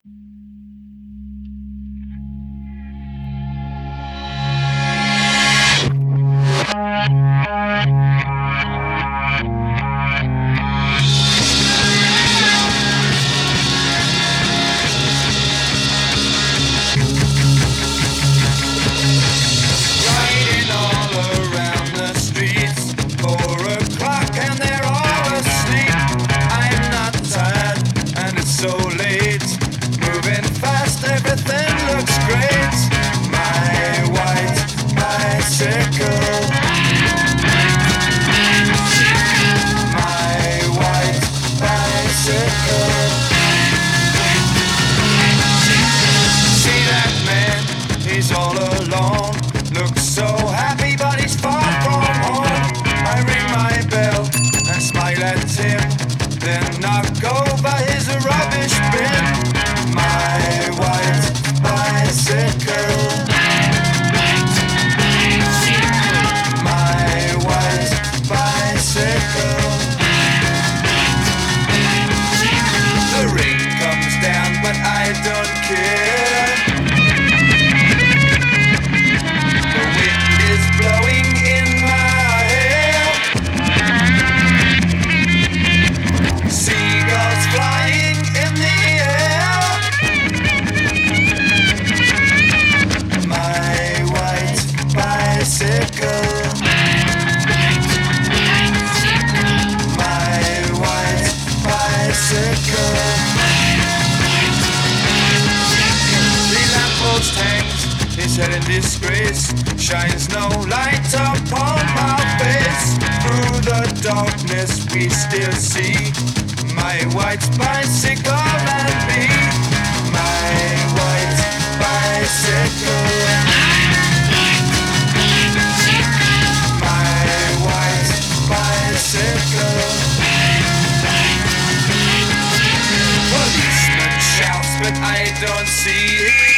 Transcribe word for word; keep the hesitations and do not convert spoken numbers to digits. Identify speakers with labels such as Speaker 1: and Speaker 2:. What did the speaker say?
Speaker 1: Riding all around the streets, four o'clock and they're all asleep. I'm not tired and it's so late. Moving fast, everything looks great. My white bicycle. My white bicycle. See that man, he's all alone. Looks so happy, but he's far from home. I ring my bell and smile at him, then knock over his rubbish bin. My white bicycle. My white bicycle. The rain comes down, but I don't care. The wind is blowing in my hair. Seagulls flying in the air. My white bicycle. My white bicycle. The lamppost hangs, his head in disgrace, shines no light upon my face. Through the darkness we still see my white bicycle and me. My white bicycle. My white bicycle. Policeman shouts, but I don't see him.